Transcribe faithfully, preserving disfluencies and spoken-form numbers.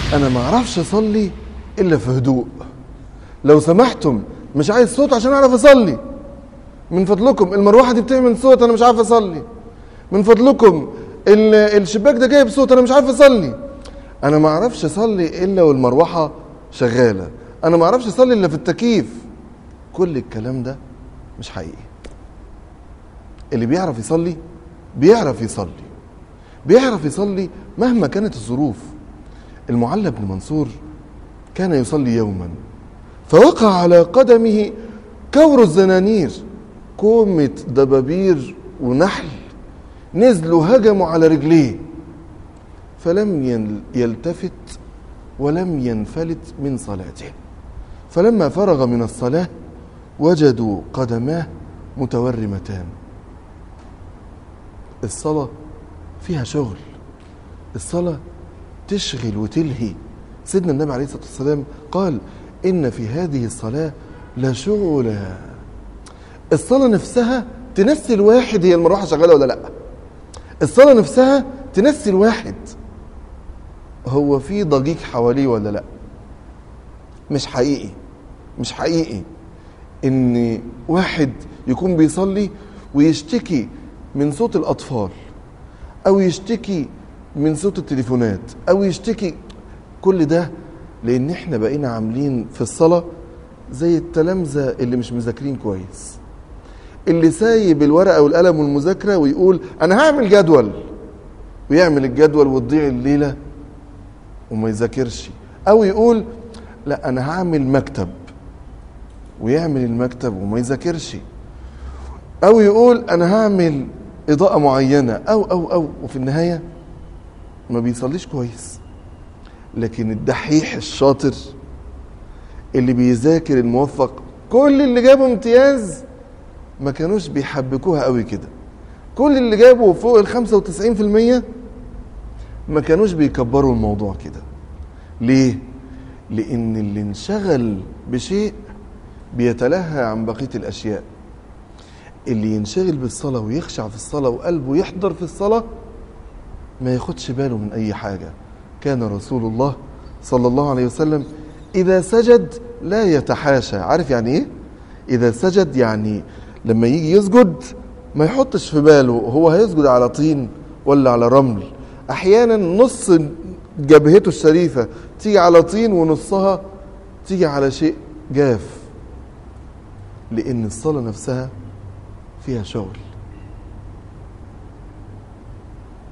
انا ما اعرفش اصلي الا في هدوء. لو سمحتم مش عايز صوت عشان اعرف اصلي. من فضلكم المروحه دي بتعمل صوت انا مش عارف اصلي. من فضلكم الشباك ده جايب صوت انا مش عارف اصلي. انا ما اعرفش اصلي الا والمروحه شغاله. انا ما اعرفش اصلي الا في التكييف. كل الكلام ده مش حقيقي. اللي بيعرف يصلي بيعرف يصلي بيعرف يصلي مهما كانت الظروف. المعلى بن منصور كان يصلي يوما فوقع على قدمه كور الزنانير، كومة دبابير ونحل نزلوا هجموا على رجليه، فلم يلتفت ولم ينفلت من صلاته. فلما فرغ من الصلاة وجدوا قدماه متورمتان. الصلاة فيها شغل، الصلاة تشغل وتلهي. سيدنا النبي عليه الصلاة والسلام قال إن في هذه الصلاة لشغلا. الصلاة نفسها تنسي الواحد هي المروحة شغالة ولا لا. الصلاة نفسها تنسي الواحد هو في ضجيج حواليه ولا لا. مش حقيقي مش حقيقي ان واحد يكون بيصلي ويشتكي من صوت الأطفال أو يشتكي من صوت التليفونات أو يشتكي. كل ده لأن احنا بقينا عاملين في الصلاة زي التلامذة اللي مش مذاكرين كويس، اللي سايب الورقة والقلم والمذاكرة ويقول أنا هعمل جدول، ويعمل الجدول وتضيع الليلة وما يذاكرش. أو يقول لا أنا هعمل مكتب ويعمل المكتب وما يذاكرش. أو يقول أنا هعمل إضاءة معينة أو أو أو وفي النهاية ما بيصليش كويس. لكن الدحيح الشاطر اللي بيذاكر الموفق، كل اللي جابوا امتياز ما كانوش بيحبكوها قوي كده. كل اللي جابوا فوق ال خمسة وتسعين في المية ما كانوش بيكبروا الموضوع كده. ليه؟ لأن اللي انشغل بشيء بيتلهى عن بقية الأشياء. اللي ينشغل بالصلاة ويخشع في الصلاة وقلبه يحضر في الصلاة ما ياخدش باله من أي حاجة. كان رسول الله صلى الله عليه وسلم إذا سجد لا يتحاشى. عارف يعني إيه؟ إذا سجد يعني لما يجي يسجد ما يحطش في باله هو هيسجد على طين ولا على رمل. أحيانا نص جبهته الشريفة تيجي على طين ونصها تيجي على شيء جاف، لأن الصلاة نفسها فيها شغل.